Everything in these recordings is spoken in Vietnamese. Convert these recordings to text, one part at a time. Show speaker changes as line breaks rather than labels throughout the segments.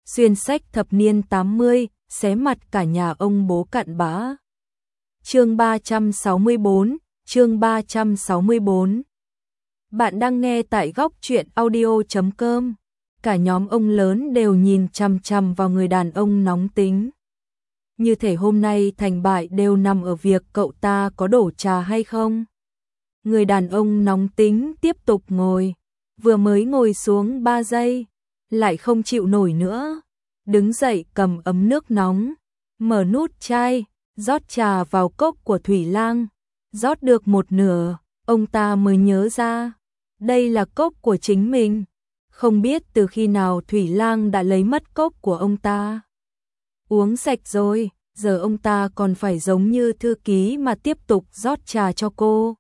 xuyên sách thập niên 80, xé mặt cả nhà ông bố cặn bã. Chương 364, chương 364. Bạn đang nghe tại góc truyện audio.com. Cả nhóm ông lớn đều nhìn chằm chằm vào người đàn ông nóng tính. Như thể hôm nay thành bại đều nằm ở việc cậu ta có đổ trà hay không. Người đàn ông nóng tính tiếp tục ngồi, vừa mới ngồi xuống 3 giây, lại không chịu nổi nữa. Đứng dậy cầm ấm nước nóng, mở nút chai, rót trà vào cốc của Thủy Lang. Rót được một nửa, ông ta mới nhớ ra, đây là cốc của chính mình. Không biết từ khi nào Thủy Lang đã lấy mất cốc của ông ta. Uống sạch rồi, giờ ông ta còn phải giống như thư ký mà tiếp tục rót trà cho cô.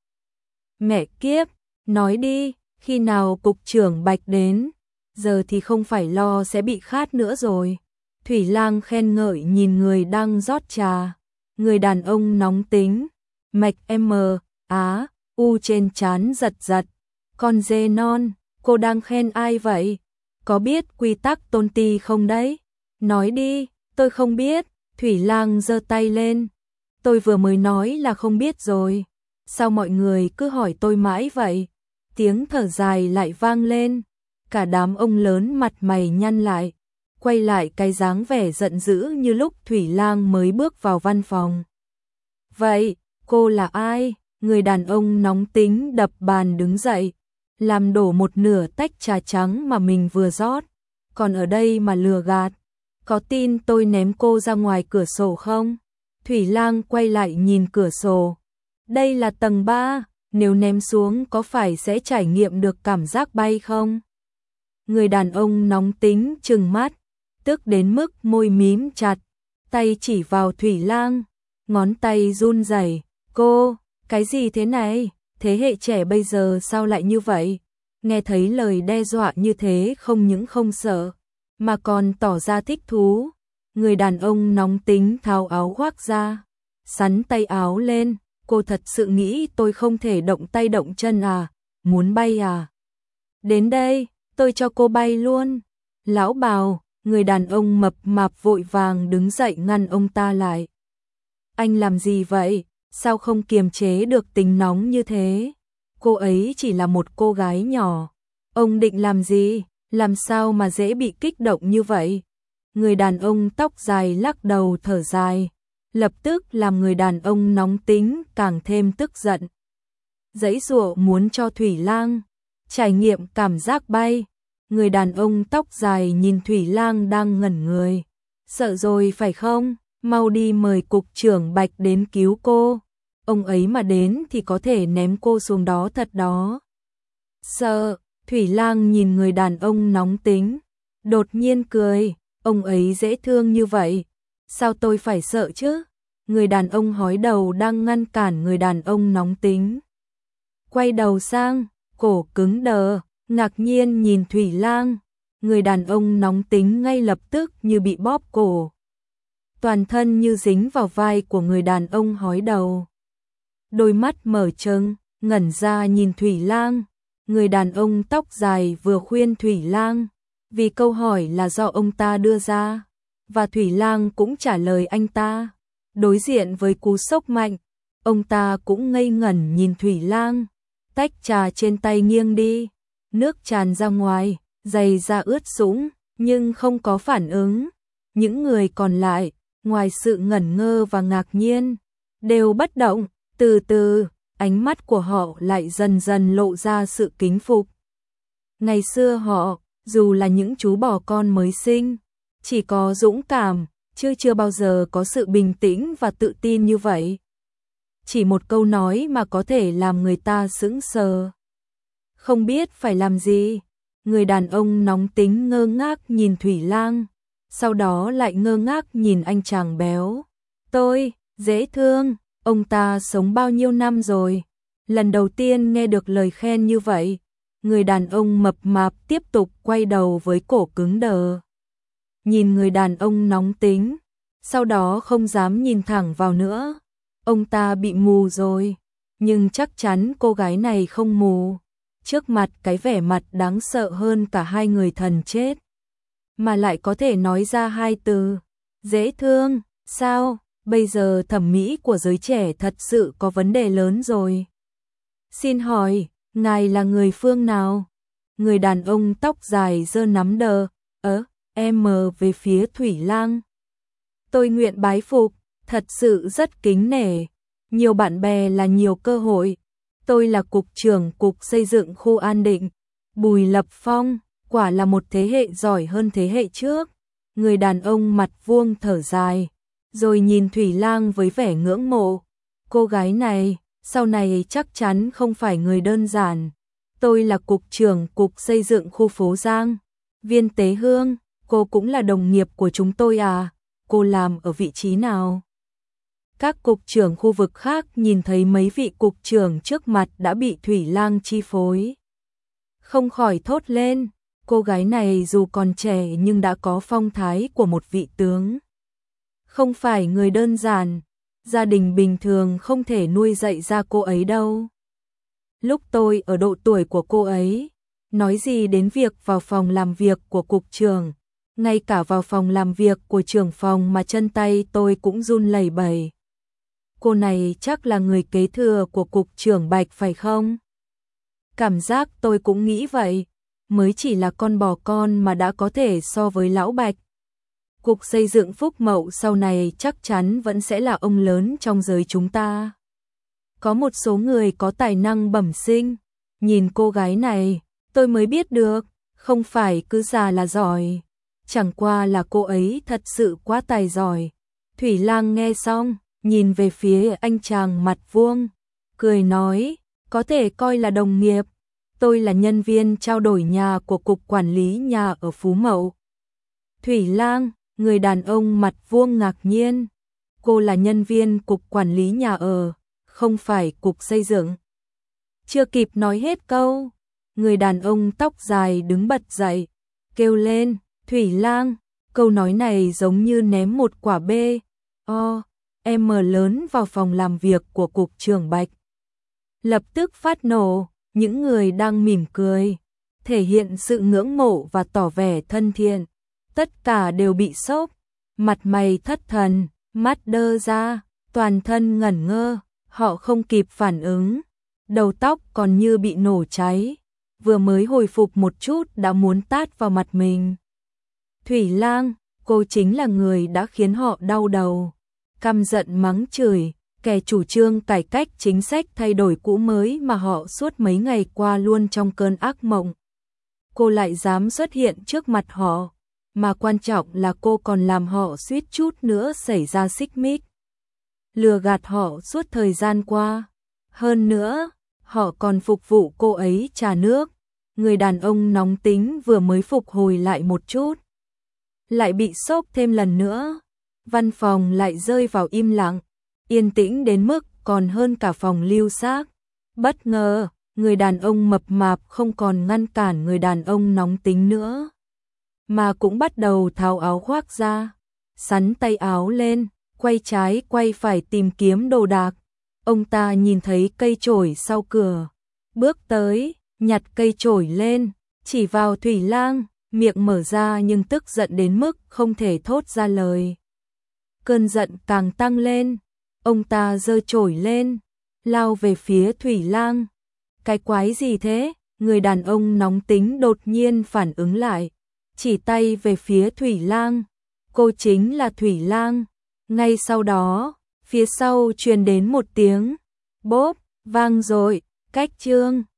Mẹ kiếp, nói đi, khi nào cục trưởng Bạch đến, giờ thì không phải lo sẽ bị khát nữa rồi. Thủy Lang khen ngợi nhìn người đang rót trà, người đàn ông nóng tính, mạch M, Á, U trên trán giật giật. Con dê non, cô đang khen ai vậy? Có biết quy tắc tôn ti không đấy? Nói đi, tôi không biết. Thủy Lang giơ tay lên. Tôi vừa mới nói là không biết rồi. Sao mọi người cứ hỏi tôi mãi vậy? Tiếng thở dài lại vang lên. Cả đám ông lớn mặt mày nhăn lại, quay lại cái dáng vẻ giận dữ như lúc Thủy Lang mới bước vào văn phòng. Vậy, cô là ai? Người đàn ông nóng tính đập bàn đứng dậy, làm đổ một nửa tách trà trắng mà mình vừa rót. Còn ở đây mà lừa gạt. Có tin tôi ném cô ra ngoài cửa sổ không? Thủy Lang quay lại nhìn cửa sổ. Đây là tầng 3, nếu ném xuống có phải sẽ trải nghiệm được cảm giác bay không? Người đàn ông nóng tính trừng mắt, tức đến mức môi mím chặt, tay chỉ vào Thủy Lang, ngón tay run rẩy. Cô, cái gì thế này? Thế hệ trẻ bây giờ sao lại như vậy? Nghe thấy lời đe dọa như thế không những không sợ, mà còn tỏ ra thích thú. Người đàn ông nóng tính tháo áo khoác ra, xắn tay áo lên. Cô thật sự nghĩ tôi không thể động tay động chân à? Muốn bay à? Đến đây, tôi cho cô bay luôn. Lão Bào, người đàn ông mập mạp vội vàng đứng dậy ngăn ông ta lại. Anh làm gì vậy? Sao không kiềm chế được tính nóng như thế? Cô ấy chỉ là một cô gái nhỏ. Ông định làm gì? Làm sao mà dễ bị kích động như vậy? Người đàn ông tóc dài lắc đầu thở dài, lập tức làm người đàn ông nóng tính càng thêm tức giận. Giãy giụa muốn cho Thủy Lang trải nghiệm cảm giác bay. Người đàn ông tóc dài nhìn Thủy Lang đang ngẩn người. Sợ rồi phải không? Mau đi mời cục trưởng Bạch đến cứu cô. Ông ấy mà đến thì có thể ném cô xuống đó thật đó. Sợ, Thủy Lang nhìn người đàn ông nóng tính, đột nhiên cười. Ông ấy dễ thương như vậy, sao tôi phải sợ chứ? Người đàn ông hói đầu đang ngăn cản người đàn ông nóng tính. Quay đầu sang, cổ cứng đờ, ngạc nhiên nhìn Thủy Lang. Người đàn ông nóng tính ngay lập tức như bị bóp cổ. Toàn thân như dính vào vai của người đàn ông hói đầu. Đôi mắt mở trừng, ngẩn ra nhìn Thủy Lang. Người đàn ông tóc dài vừa khuyên Thủy Lang, vì câu hỏi là do ông ta đưa ra, và Thủy Lang cũng trả lời anh ta. Đối diện với cú sốc mạnh, ông ta cũng ngây ngẩn nhìn Thủy Lang. Tách trà trên tay nghiêng đi, nước tràn ra ngoài, giày da ướt sũng, nhưng không có phản ứng. Những người còn lại, ngoài sự ngẩn ngơ và ngạc nhiên, đều bất động. Từ từ, ánh mắt của họ lại dần dần lộ ra sự kính phục. Ngày xưa họ, dù là những chú bò con mới sinh, chỉ có dũng cảm, chứ chưa bao giờ có sự bình tĩnh và tự tin như vậy. Chỉ một câu nói mà có thể làm người ta sững sờ. Không biết phải làm gì. Người đàn ông nóng tính ngơ ngác nhìn Thủy Lang, sau đó lại ngơ ngác nhìn anh chàng béo. Tôi, dễ thương. Ông ta sống bao nhiêu năm rồi, lần đầu tiên nghe được lời khen như vậy. Người đàn ông mập mạp tiếp tục quay đầu với cổ cứng đờ. Nhìn người đàn ông nóng tính, sau đó không dám nhìn thẳng vào nữa. Ông ta bị mù rồi, nhưng chắc chắn cô gái này không mù. Trước mặt cái vẻ mặt đáng sợ hơn cả hai người thần chết. mà lại có thể nói ra hai từ, dễ thương, sao, bây giờ thẩm mỹ của giới trẻ thật sự có vấn đề lớn rồi. Xin hỏi, ngài là người phương nào? Người đàn ông tóc dài giơ nắm đờ, em về phía Thủy Lang. Tôi nguyện bái phục, thật sự rất kính nể. Nhiều bạn bè là nhiều cơ hội. Tôi là cục trưởng cục xây dựng khu An Định. Bùi Lập Phong, quả là một thế hệ giỏi hơn thế hệ trước. Người đàn ông mặt vuông thở dài, rồi nhìn Thủy Lang với vẻ ngưỡng mộ. Cô gái này, sau này chắc chắn không phải người đơn giản. Tôi là cục trưởng cục xây dựng khu phố Giang. Viên Tế Hương, cô cũng là đồng nghiệp của chúng tôi à? Cô làm ở vị trí nào? Các cục trưởng khu vực khác nhìn thấy mấy vị cục trưởng trước mặt đã bị Thủy Lang chi phối. Không khỏi thốt lên, cô gái này dù còn trẻ nhưng đã có phong thái của một vị tướng. Không phải người đơn giản, gia đình bình thường không thể nuôi dạy ra cô ấy đâu. Lúc tôi ở độ tuổi của cô ấy, nói gì đến việc vào phòng làm việc của cục trưởng, ngay cả vào phòng làm việc của trưởng phòng mà chân tay tôi cũng run lẩy bẩy. Cô này chắc là người kế thừa của cục trưởng Bạch phải không? Cảm giác tôi cũng nghĩ vậy, mới chỉ là con bò con mà đã có thể so với lão Bạch. Cục xây dựng Phúc Mậu sau này chắc chắn vẫn sẽ là ông lớn trong giới chúng ta. Có một số người có tài năng bẩm sinh, nhìn cô gái này, tôi mới biết được, không phải cứ già là giỏi, chẳng qua là cô ấy thật sự quá tài giỏi. Thủy Lang nghe xong, nhìn về phía anh chàng mặt vuông, cười nói, có thể coi là đồng nghiệp, tôi là nhân viên trao đổi nhà của Cục Quản lý Nhà ở Phú Mậu. Thủy Lang, người đàn ông mặt vuông ngạc nhiên, cô là nhân viên Cục Quản lý Nhà ở, không phải Cục Xây dựng. Chưa kịp nói hết câu, người đàn ông tóc dài đứng bật dậy, kêu lên, Thủy Lang, câu nói này giống như ném một quả em lớn vào phòng làm việc của Cục trưởng Bạch. Lập tức phát nổ, những người đang mỉm cười, thể hiện sự ngưỡng mộ và tỏ vẻ thân thiện, tất cả đều bị sốc, mặt mày thất thần, mắt đơ ra, toàn thân ngẩn ngơ, họ không kịp phản ứng, đầu tóc còn như bị nổ cháy, vừa mới hồi phục một chút đã muốn tát vào mặt mình. Thủy Lang, cô chính là người đã khiến họ đau đầu, căm giận mắng chửi, kẻ chủ trương cải cách chính sách thay đổi cũ mới mà họ suốt mấy ngày qua luôn trong cơn ác mộng. Cô lại dám xuất hiện trước mặt họ, mà quan trọng là cô còn làm họ suýt chút nữa xảy ra xích mích. Lừa gạt họ suốt thời gian qua. Hơn nữa, họ còn phục vụ cô ấy trà nước. Người đàn ông nóng tính vừa mới phục hồi lại một chút, lại bị sốc thêm lần nữa. Văn phòng lại rơi vào im lặng, yên tĩnh đến mức còn hơn cả phòng lưu xác. Bất ngờ, người đàn ông mập mạp không còn ngăn cản người đàn ông nóng tính nữa, mà cũng bắt đầu tháo áo khoác ra, xắn tay áo lên, quay trái quay phải tìm kiếm đồ đạc. Ông ta nhìn thấy cây chổi sau cửa, bước tới, nhặt cây chổi lên, chỉ vào Thủy Lang, miệng mở ra nhưng tức giận đến mức không thể thốt ra lời. Cơn giận càng tăng lên, ông ta giơ chổi lên, lao về phía Thủy Lang. Cái quái gì thế? Người đàn ông nóng tính đột nhiên phản ứng lại, chỉ tay về phía Thủy Lang. Cô chính là Thủy Lang. Ngay sau đó, phía sau truyền đến một tiếng bốp vang dội, cách chương